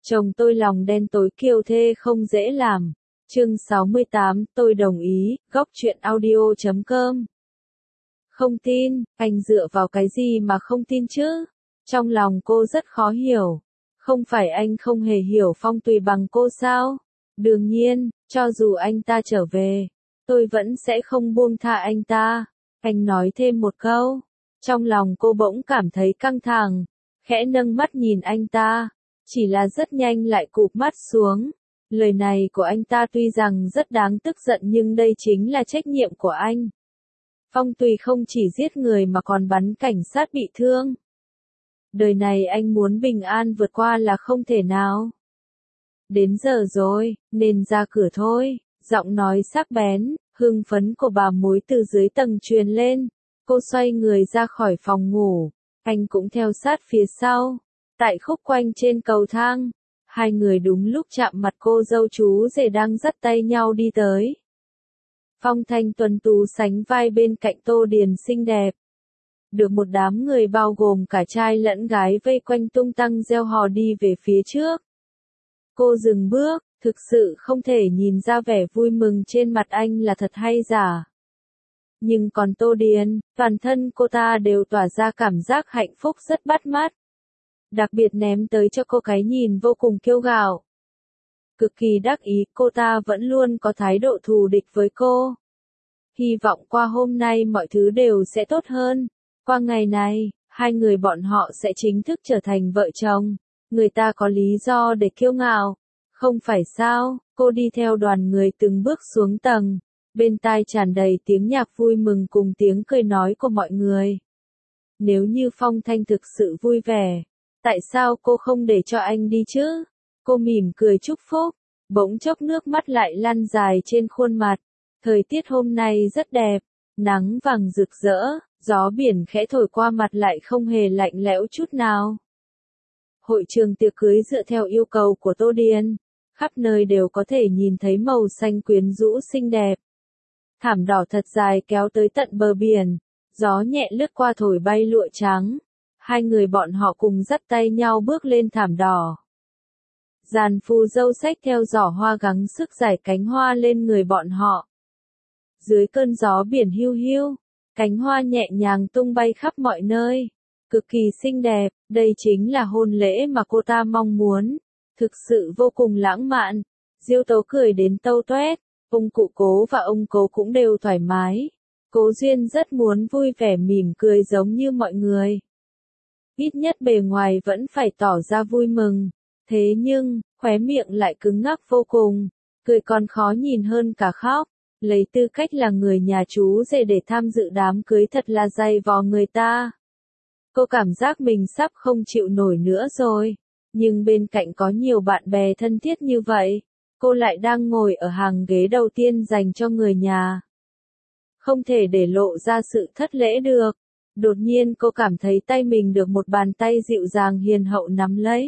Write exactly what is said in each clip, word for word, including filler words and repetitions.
Chồng tôi lòng đen tối kiêu thê không dễ làm. Chương sáu mươi tám, tôi đồng ý, góc truyện audio chấm com. Không tin, anh dựa vào cái gì mà không tin chứ? Trong lòng cô rất khó hiểu. Không phải anh không hề hiểu Phong Tùy bằng cô sao? Đương nhiên, cho dù anh ta trở về, tôi vẫn sẽ không buông tha anh ta. Anh nói thêm một câu. Trong lòng cô bỗng cảm thấy căng thẳng, khẽ nâng mắt nhìn anh ta. Chỉ là rất nhanh lại cụp mắt xuống. Lời này của anh ta tuy rằng rất đáng tức giận nhưng đây chính là trách nhiệm của anh. Phong Tùy không chỉ giết người mà còn bắn cảnh sát bị thương. Đời này anh muốn bình an vượt qua là không thể nào. Đến giờ rồi, nên ra cửa thôi. Giọng nói sắc bén, hưng phấn của bà mối từ dưới tầng truyền lên. Cô xoay người ra khỏi phòng ngủ. Anh cũng theo sát phía sau. Tại khúc quanh trên cầu thang, hai người đúng lúc chạm mặt cô dâu chú rể đang dắt tay nhau đi tới. Phong Thanh tuấn tú sánh vai bên cạnh Tô Điền xinh đẹp. Được một đám người bao gồm cả trai lẫn gái vây quanh tung tăng reo hò đi về phía trước. Cô dừng bước, thực sự không thể nhìn ra vẻ vui mừng trên mặt anh là thật hay giả. Nhưng còn Tô Điền, toàn thân cô ta đều tỏa ra cảm giác hạnh phúc rất bắt mắt. Đặc biệt ném tới cho cô cái nhìn vô cùng kiêu ngạo. Cực kỳ đắc ý, cô ta vẫn luôn có thái độ thù địch với cô. Hy vọng qua hôm nay mọi thứ đều sẽ tốt hơn. Qua ngày này, hai người bọn họ sẽ chính thức trở thành vợ chồng. Người ta có lý do để kiêu ngạo. Không phải sao, cô đi theo đoàn người từng bước xuống tầng. Bên tai tràn đầy tiếng nhạc vui mừng cùng tiếng cười nói của mọi người. Nếu như Phong Thanh thực sự vui vẻ, tại sao cô không để cho anh đi chứ? Cô mỉm cười chúc phúc, bỗng chốc nước mắt lại lăn dài trên khuôn mặt. Thời tiết hôm nay rất đẹp, nắng vàng rực rỡ, gió biển khẽ thổi qua mặt lại không hề lạnh lẽo chút nào. Hội trường tiệc cưới dựa theo yêu cầu của Tô Điền, khắp nơi đều có thể nhìn thấy màu xanh quyến rũ xinh đẹp. Thảm đỏ thật dài kéo tới tận bờ biển, gió nhẹ lướt qua thổi bay lụa trắng. Hai người bọn họ cùng dắt tay nhau bước lên thảm đỏ. Giàn phù dâu xách theo giỏ hoa gắng sức giải cánh hoa lên người bọn họ. Dưới cơn gió biển hiu hiu, cánh hoa nhẹ nhàng tung bay khắp mọi nơi. Cực kỳ xinh đẹp, đây chính là hôn lễ mà cô ta mong muốn. Thực sự vô cùng lãng mạn. Diêu Tố cười đến tâu toét, ông cụ Cố và ông Cố cũng đều thoải mái. Cố Duyên rất muốn vui vẻ mỉm cười giống như mọi người. Ít nhất bề ngoài vẫn phải tỏ ra vui mừng. Thế nhưng, khóe miệng lại cứng ngắc vô cùng. Cười còn khó nhìn hơn cả khóc. Lấy tư cách là người nhà chú rể để tham dự đám cưới thật là dày vò người ta. Cô cảm giác mình sắp không chịu nổi nữa rồi. Nhưng bên cạnh có nhiều bạn bè thân thiết như vậy. Cô lại đang ngồi ở hàng ghế đầu tiên dành cho người nhà. Không thể để lộ ra sự thất lễ được. Đột nhiên cô cảm thấy tay mình được một bàn tay dịu dàng hiền hậu nắm lấy.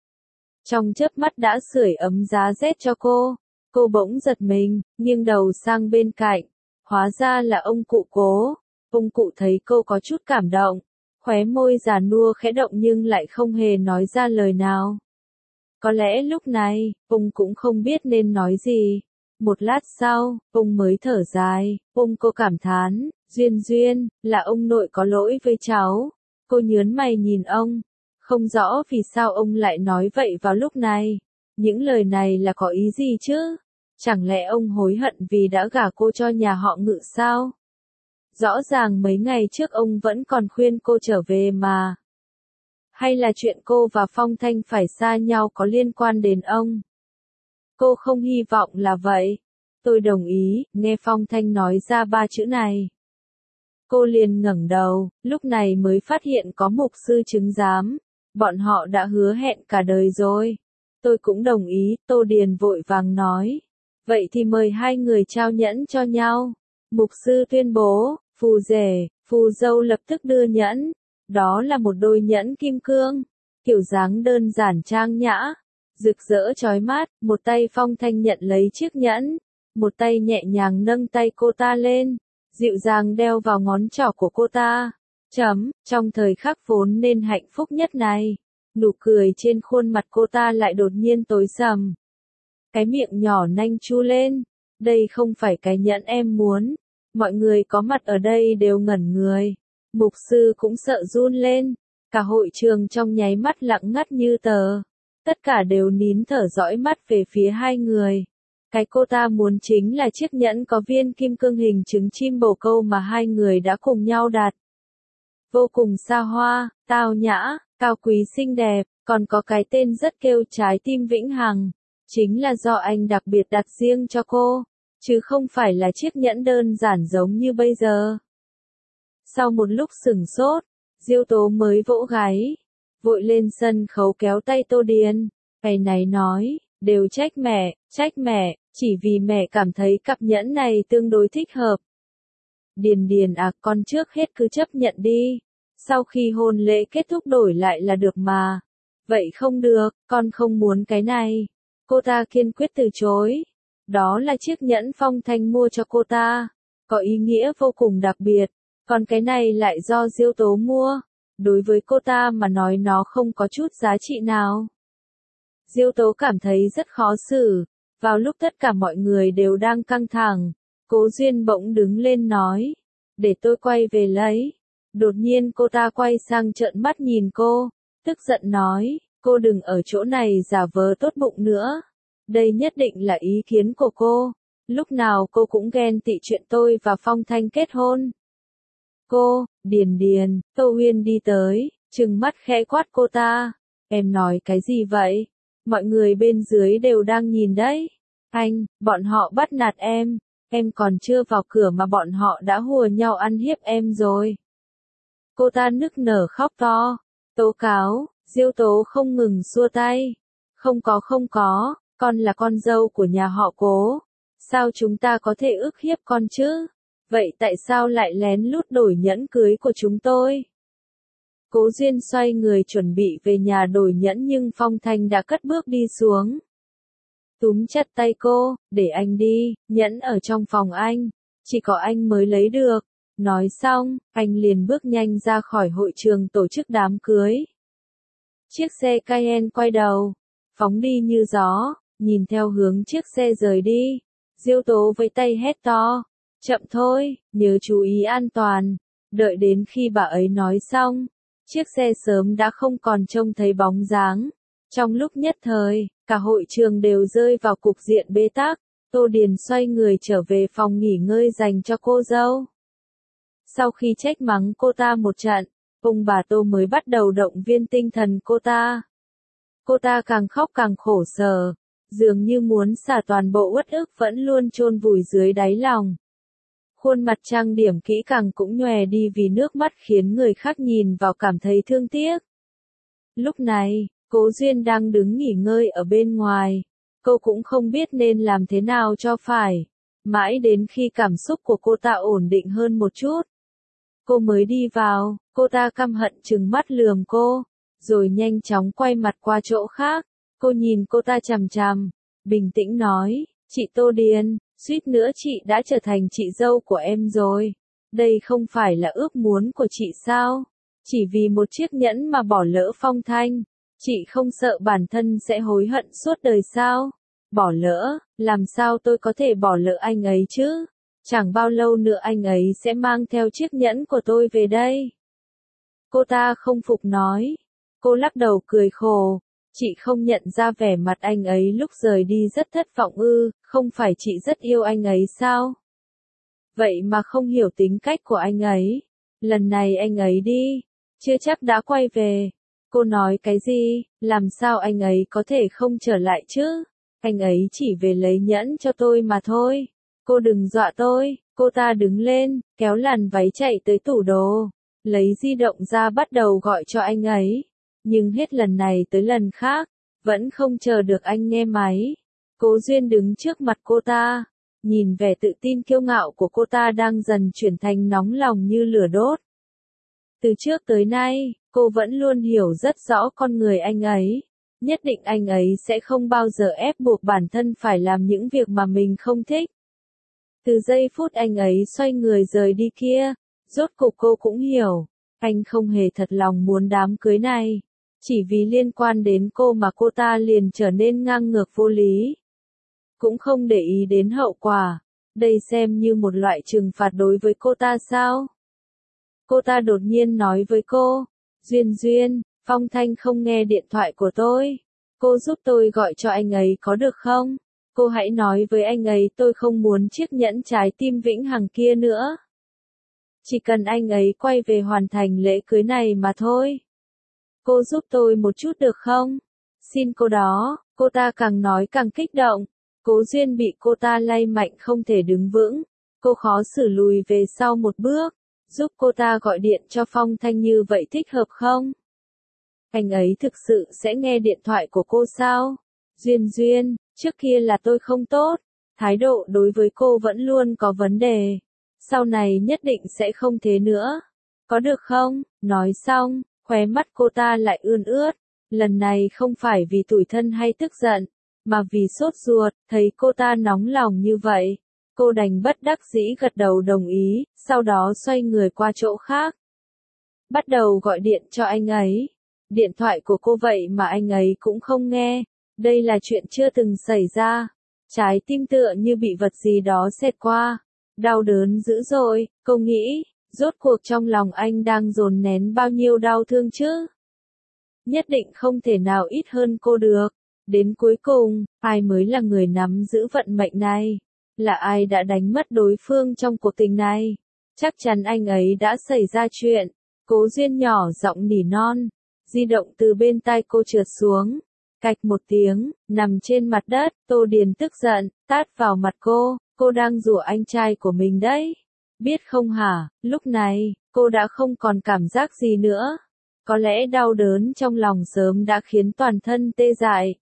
Trong chớp mắt đã sưởi ấm giá rét cho cô. Cô bỗng giật mình, nghiêng đầu sang bên cạnh. Hóa ra là ông cụ Cố. Ông cụ thấy cô có chút cảm động. Khóe môi già nua khẽ động nhưng lại không hề nói ra lời nào. Có lẽ lúc này, ông cũng không biết nên nói gì. Một lát sau, ông mới thở dài, ông cô cảm thán, Duyên Duyên, là ông nội có lỗi với cháu. Cô nhớn mày nhìn ông, không rõ vì sao ông lại nói vậy vào lúc này. Những lời này là có ý gì chứ? Chẳng lẽ ông hối hận vì đã gả cô cho nhà họ Ngự sao? Rõ ràng mấy ngày trước ông vẫn còn khuyên cô trở về mà. Hay là chuyện cô và Phong Thanh phải xa nhau có liên quan đến ông? Cô không hy vọng là vậy. Tôi đồng ý, nghe Phong Thanh nói ra ba chữ này. Cô liền ngẩng đầu, lúc này mới phát hiện có mục sư chứng giám. Bọn họ đã hứa hẹn cả đời rồi. Tôi cũng đồng ý, Tô Điền vội vàng nói. Vậy thì mời hai người trao nhẫn cho nhau. Mục sư tuyên bố, phù rể, phù dâu lập tức đưa nhẫn. Đó là một đôi nhẫn kim cương. Kiểu dáng đơn giản trang nhã. Rực rỡ chói mắt, một tay Phong Thanh nhận lấy chiếc nhẫn. Một tay nhẹ nhàng nâng tay cô ta lên. Dịu dàng đeo vào ngón trỏ của cô ta. Chấm, trong thời khắc vốn nên hạnh phúc nhất này. Nụ cười trên khuôn mặt cô ta lại đột nhiên tối sầm. Cái miệng nhỏ nanh chu lên. Đây không phải cái nhẫn em muốn. Mọi người có mặt ở đây đều ngẩn người. Mục sư cũng sợ run lên. Cả hội trường trong nháy mắt lặng ngắt như tờ. Tất cả đều nín thở dõi mắt về phía hai người. Cái cô ta muốn chính là chiếc nhẫn có viên kim cương hình trứng chim bồ câu mà hai người đã cùng nhau đặt. Vô cùng xa hoa, tao nhã, cao quý xinh đẹp, còn có cái tên rất kêu trái tim vĩnh hằng. Chính là do anh đặc biệt đặt riêng cho cô, chứ không phải là chiếc nhẫn đơn giản giống như bây giờ. Sau một lúc sửng sốt, Diêu Tố mới vỗ gáy, vội lên sân khấu kéo tay Tô Điền, cái này nói, đều trách mẹ, trách mẹ, chỉ vì mẹ cảm thấy cặp nhẫn này tương đối thích hợp. Điền Điền à, con trước hết cứ chấp nhận đi, sau khi hôn lễ kết thúc đổi lại là được mà. Vậy không được, con không muốn cái này. Cô ta kiên quyết từ chối. Đó là chiếc nhẫn Phong Thanh mua cho cô ta, có ý nghĩa vô cùng đặc biệt, còn cái này lại do Diêu Tố mua. Đối với cô ta mà nói nó không có chút giá trị nào. Diêu Tố cảm thấy rất khó xử. Vào lúc tất cả mọi người đều đang căng thẳng, Cố Duyên bỗng đứng lên nói, để tôi quay về lấy. Đột nhiên cô ta quay sang trợn mắt nhìn cô, tức giận nói, cô đừng ở chỗ này giả vờ tốt bụng nữa. Đây nhất định là ý kiến của cô. Lúc nào cô cũng ghen tị chuyện tôi và Phong Thanh kết hôn. Cô, Điền Điền, Tô Huyên đi tới, trừng mắt khẽ quát cô ta. Em nói cái gì vậy? Mọi người bên dưới đều đang nhìn đấy. Anh, bọn họ bắt nạt em. Em còn chưa vào cửa mà bọn họ đã hùa nhau ăn hiếp em rồi. Cô ta nức nở khóc to. Tố cáo, Diêu Tố không ngừng xua tay. Không có không có, con là con dâu của nhà họ Cố. Sao chúng ta có thể ức hiếp con chứ? Vậy tại sao lại lén lút đổi nhẫn cưới của chúng tôi? Cố Duyên xoay người chuẩn bị về nhà đổi nhẫn nhưng Phong Thanh đã cất bước đi xuống. Túm chặt tay cô, để anh đi, nhẫn ở trong phòng anh, chỉ có anh mới lấy được. Nói xong, anh liền bước nhanh ra khỏi hội trường tổ chức đám cưới. Chiếc xe Cayenne quay đầu, phóng đi như gió, nhìn theo hướng chiếc xe rời đi. Diêu Tố với tay hét to, chậm thôi, nhớ chú ý an toàn. Đợi đến khi bà ấy nói xong, chiếc xe sớm đã không còn trông thấy bóng dáng. Trong lúc nhất thời, cả hội trường đều rơi vào cục diện bế tắc. Tô Điền xoay người trở về phòng nghỉ ngơi dành cho cô dâu. Sau khi trách mắng cô ta một trận, ông bà Tô mới bắt đầu động viên tinh thần cô ta. Cô ta càng khóc càng khổ sở, dường như muốn xả toàn bộ uất ức vẫn luôn chôn vùi dưới đáy lòng. Khuôn mặt trang điểm kỹ càng cũng nhòe đi vì nước mắt khiến người khác nhìn vào cảm thấy thương tiếc. Lúc này, Cố Duyên đang đứng nghỉ ngơi ở bên ngoài. Cô cũng không biết nên làm thế nào cho phải. Mãi đến khi cảm xúc của cô ta ổn định hơn một chút, cô mới đi vào. Cô ta căm hận trừng mắt lườm cô, rồi nhanh chóng quay mặt qua chỗ khác. Cô nhìn cô ta chằm chằm, bình tĩnh nói, chị Tô Điền, suýt nữa chị đã trở thành chị dâu của em rồi. Đây không phải là ước muốn của chị sao? Chỉ vì một chiếc nhẫn mà bỏ lỡ Phong Thanh, chị không sợ bản thân sẽ hối hận suốt đời sao? Bỏ lỡ, làm sao tôi có thể bỏ lỡ anh ấy chứ? Chẳng bao lâu nữa anh ấy sẽ mang theo chiếc nhẫn của tôi về đây. Cô ta không phục nói. Cô lắc đầu cười khổ. Chị không nhận ra vẻ mặt anh ấy lúc rời đi rất thất vọng ư, không phải chị rất yêu anh ấy sao? Vậy mà không hiểu tính cách của anh ấy. Lần này anh ấy đi, chưa chắc đã quay về. Cô nói cái gì, làm sao anh ấy có thể không trở lại chứ? Anh ấy chỉ về lấy nhẫn cho tôi mà thôi. Cô đừng dọa tôi. Cô ta đứng lên, kéo làn váy chạy tới tủ đồ, lấy di động ra bắt đầu gọi cho anh ấy. Nhưng hết lần này tới lần khác, vẫn không chờ được anh nghe máy. Cố Duyên đứng trước mặt cô ta, nhìn vẻ tự tin kiêu ngạo của cô ta đang dần chuyển thành nóng lòng như lửa đốt. Từ trước tới nay, cô vẫn luôn hiểu rất rõ con người anh ấy. Nhất định anh ấy sẽ không bao giờ ép buộc bản thân phải làm những việc mà mình không thích. Từ giây phút anh ấy xoay người rời đi kia, rốt cục cô cũng hiểu, anh không hề thật lòng muốn đám cưới này. Chỉ vì liên quan đến cô mà cô ta liền trở nên ngang ngược vô lý. Cũng không để ý đến hậu quả. Đây xem như một loại trừng phạt đối với cô ta sao? Cô ta đột nhiên nói với cô, Duyên Duyên, Phong Thanh không nghe điện thoại của tôi. Cô giúp tôi gọi cho anh ấy có được không? Cô hãy nói với anh ấy tôi không muốn chiếc nhẫn trái tim vĩnh hằng kia nữa. Chỉ cần anh ấy quay về hoàn thành lễ cưới này mà thôi. Cô giúp tôi một chút được không? Xin cô đó, cô ta càng nói càng kích động. Cố Duyên bị cô ta lay mạnh không thể đứng vững. Cô khó xử lùi về sau một bước. Giúp cô ta gọi điện cho Phong Thanh như vậy thích hợp không? Anh ấy thực sự sẽ nghe điện thoại của cô sao? Duyên Duyên, trước kia là tôi không tốt. Thái độ đối với cô vẫn luôn có vấn đề. Sau này nhất định sẽ không thế nữa. Có được không? Nói xong, khóe mắt cô ta lại ươn ướt. Lần này không phải vì tủi thân hay tức giận, mà vì sốt ruột, thấy cô ta nóng lòng như vậy. Cô đành bất đắc dĩ gật đầu đồng ý, sau đó xoay người qua chỗ khác. Bắt đầu gọi điện cho anh ấy. Điện thoại của cô vậy mà anh ấy cũng không nghe. Đây là chuyện chưa từng xảy ra. Trái tim tựa như bị vật gì đó xẹt qua. Đau đớn dữ dội, cô nghĩ, rốt cuộc trong lòng anh đang dồn nén bao nhiêu đau thương chứ? Nhất định không thể nào ít hơn cô được. Đến cuối cùng, ai mới là người nắm giữ vận mệnh này? Là ai đã đánh mất đối phương trong cuộc tình này? Chắc chắn anh ấy đã xảy ra chuyện. Cố Duyên nhỏ giọng nỉ non. Di động từ bên tai cô trượt xuống. Cạch một tiếng, nằm trên mặt đất, Tô Điền tức giận, tát vào mặt cô. Cô đang rủa anh trai của mình đấy. Biết không hả, lúc này, cô đã không còn cảm giác gì nữa. Có lẽ đau đớn trong lòng sớm đã khiến toàn thân tê dại.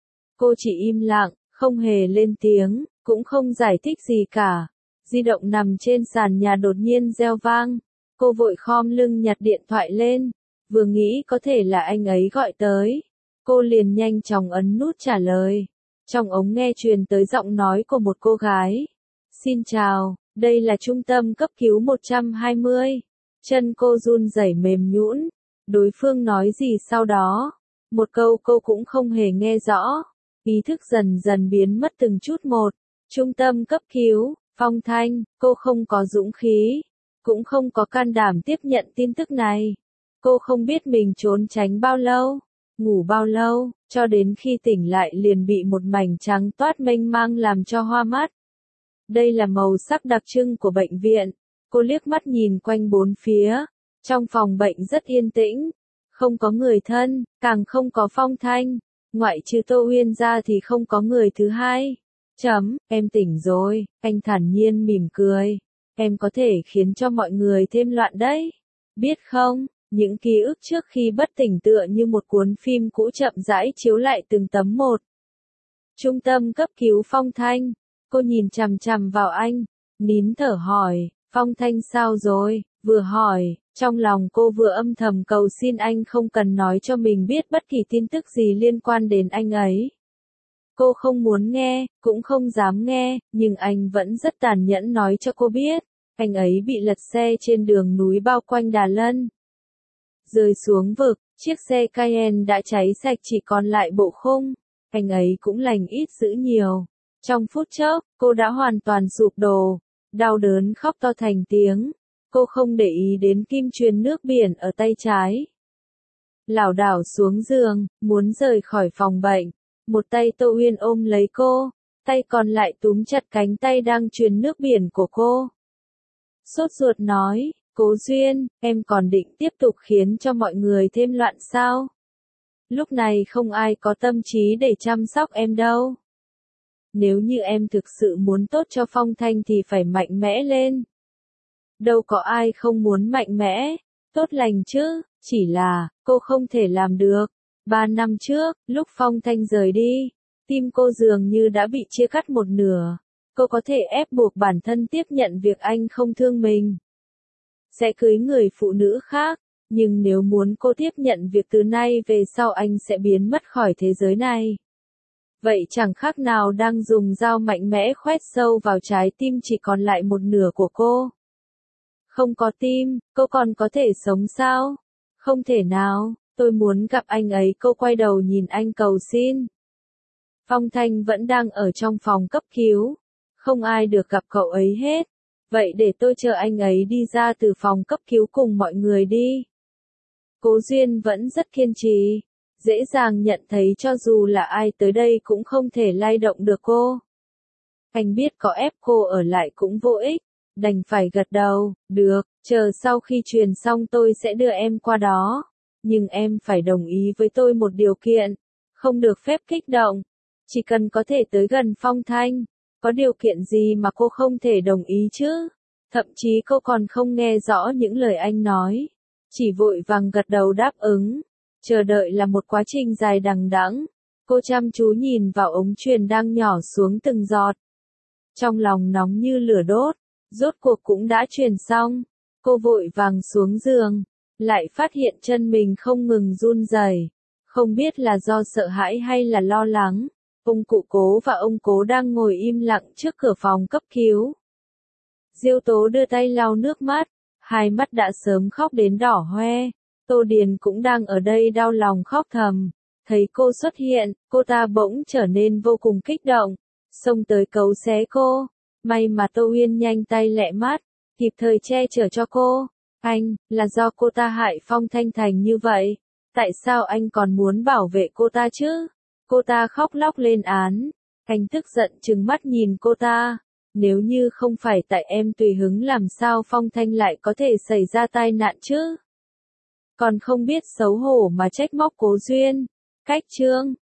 Cô chỉ im lặng, không hề lên tiếng, cũng không giải thích gì cả. Di động nằm trên sàn nhà đột nhiên reo vang. Cô vội khom lưng nhặt điện thoại lên. Vừa nghĩ có thể là anh ấy gọi tới. Cô liền nhanh chóng ấn nút trả lời. Trong ống nghe truyền tới giọng nói của một cô gái. Xin chào, đây là trung tâm cấp cứu một trăm hai mươi. Chân cô run rẩy mềm nhũn. Đối phương nói gì sau đó? Một câu cô cũng không hề nghe rõ. Ý thức dần dần biến mất từng chút một. Trung tâm cấp cứu, Phong Thanh, cô không có dũng khí, cũng không có can đảm tiếp nhận tin tức này. Cô không biết mình trốn tránh bao lâu, ngủ bao lâu, cho đến khi tỉnh lại liền bị một mảnh trắng toát mênh mang làm cho hoa mắt. Đây là màu sắc đặc trưng của bệnh viện. Cô liếc mắt nhìn quanh bốn phía. Trong phòng bệnh rất yên tĩnh. Không có người thân, càng không có Phong Thanh. Ngoại trừ Tô Uyên ra thì không có người thứ hai. Chấm, em tỉnh rồi, anh thản nhiên mỉm cười. Em có thể khiến cho mọi người thêm loạn đấy. Biết không, những ký ức trước khi bất tỉnh tựa như một cuốn phim cũ chậm rãi chiếu lại từng tấm một. Trung tâm cấp cứu Phong Thanh. Cô nhìn chằm chằm vào anh, nín thở hỏi, Phong Thanh sao rồi? Vừa hỏi, trong lòng cô vừa âm thầm cầu xin anh không cần nói cho mình biết bất kỳ tin tức gì liên quan đến anh ấy. Cô không muốn nghe, cũng không dám nghe, nhưng anh vẫn rất tàn nhẫn nói cho cô biết, anh ấy bị lật xe trên đường núi bao quanh Đà Lân. Rơi xuống vực, chiếc xe Cayenne đã cháy sạch chỉ còn lại bộ khung, anh ấy cũng lành ít dữ nhiều. Trong phút chốc, cô đã hoàn toàn sụp đổ, đau đớn khóc to thành tiếng. Cô không để ý đến kim truyền nước biển ở tay trái. Lảo đảo xuống giường, muốn rời khỏi phòng bệnh. Một tay Tô Uyên ôm lấy cô, tay còn lại túm chặt cánh tay đang truyền nước biển của cô. Sốt ruột nói, Cố Duyên, em còn định tiếp tục khiến cho mọi người thêm loạn sao? Lúc này không ai có tâm trí để chăm sóc em đâu. Nếu như em thực sự muốn tốt cho Phong Thanh thì phải mạnh mẽ lên. Đâu có ai không muốn mạnh mẽ, tốt lành chứ, chỉ là, cô không thể làm được. Ba năm trước, lúc Phong Thanh rời đi, tim cô dường như đã bị chia cắt một nửa. Cô có thể ép buộc bản thân tiếp nhận việc anh không thương mình, sẽ cưới người phụ nữ khác, nhưng nếu muốn cô tiếp nhận việc từ nay về sau anh sẽ biến mất khỏi thế giới này. Vậy chẳng khác nào đang dùng dao mạnh mẽ khoét sâu vào trái tim chỉ còn lại một nửa của cô. Không có tim, cô còn có thể sống sao? Không thể nào, tôi muốn gặp anh ấy. Cô quay đầu nhìn anh cầu xin. Phong Thanh vẫn đang ở trong phòng cấp cứu. Không ai được gặp cậu ấy hết. Vậy để tôi chờ anh ấy đi ra từ phòng cấp cứu cùng mọi người đi. Cố Duyên vẫn rất kiên trì. Dễ dàng nhận thấy cho dù là ai tới đây cũng không thể lay động được cô. Anh biết có ép cô ở lại cũng vô ích. Đành phải gật đầu. Được, chờ sau khi truyền xong tôi sẽ đưa em qua đó. Nhưng em phải đồng ý với tôi một điều kiện. Không được phép kích động. Chỉ cần có thể tới gần Phong Thanh. Có điều kiện gì mà cô không thể đồng ý chứ? Thậm chí cô còn không nghe rõ những lời anh nói. Chỉ vội vàng gật đầu đáp ứng. Chờ đợi là một quá trình dài đằng đẵng. Cô chăm chú nhìn vào ống truyền đang nhỏ xuống từng giọt. Trong lòng nóng như lửa đốt. Rốt cuộc cũng đã truyền xong. Cô vội vàng xuống giường. Lại phát hiện chân mình không ngừng run rẩy. Không biết là do sợ hãi hay là lo lắng. Ông cụ Cố và ông Cố đang ngồi im lặng trước cửa phòng cấp cứu. Diêu Tố đưa tay lau nước mắt. Hai mắt đã sớm khóc đến đỏ hoe. Tô Điền cũng đang ở đây đau lòng khóc thầm. Thấy cô xuất hiện, cô ta bỗng trở nên vô cùng kích động. Xông tới cấu xé cô. May mà Tô Uyên nhanh tay lẹ mắt. Kịp thời che chở cho cô. Anh, là do cô ta hại Phong Thanh thành như vậy. Tại sao anh còn muốn bảo vệ cô ta chứ? Cô ta khóc lóc lên án. Anh tức giận trừng mắt nhìn cô ta. Nếu như không phải tại em tùy hứng làm sao Phong Thanh lại có thể xảy ra tai nạn chứ? Còn không biết xấu hổ mà trách móc Cố Duyên. Cách chương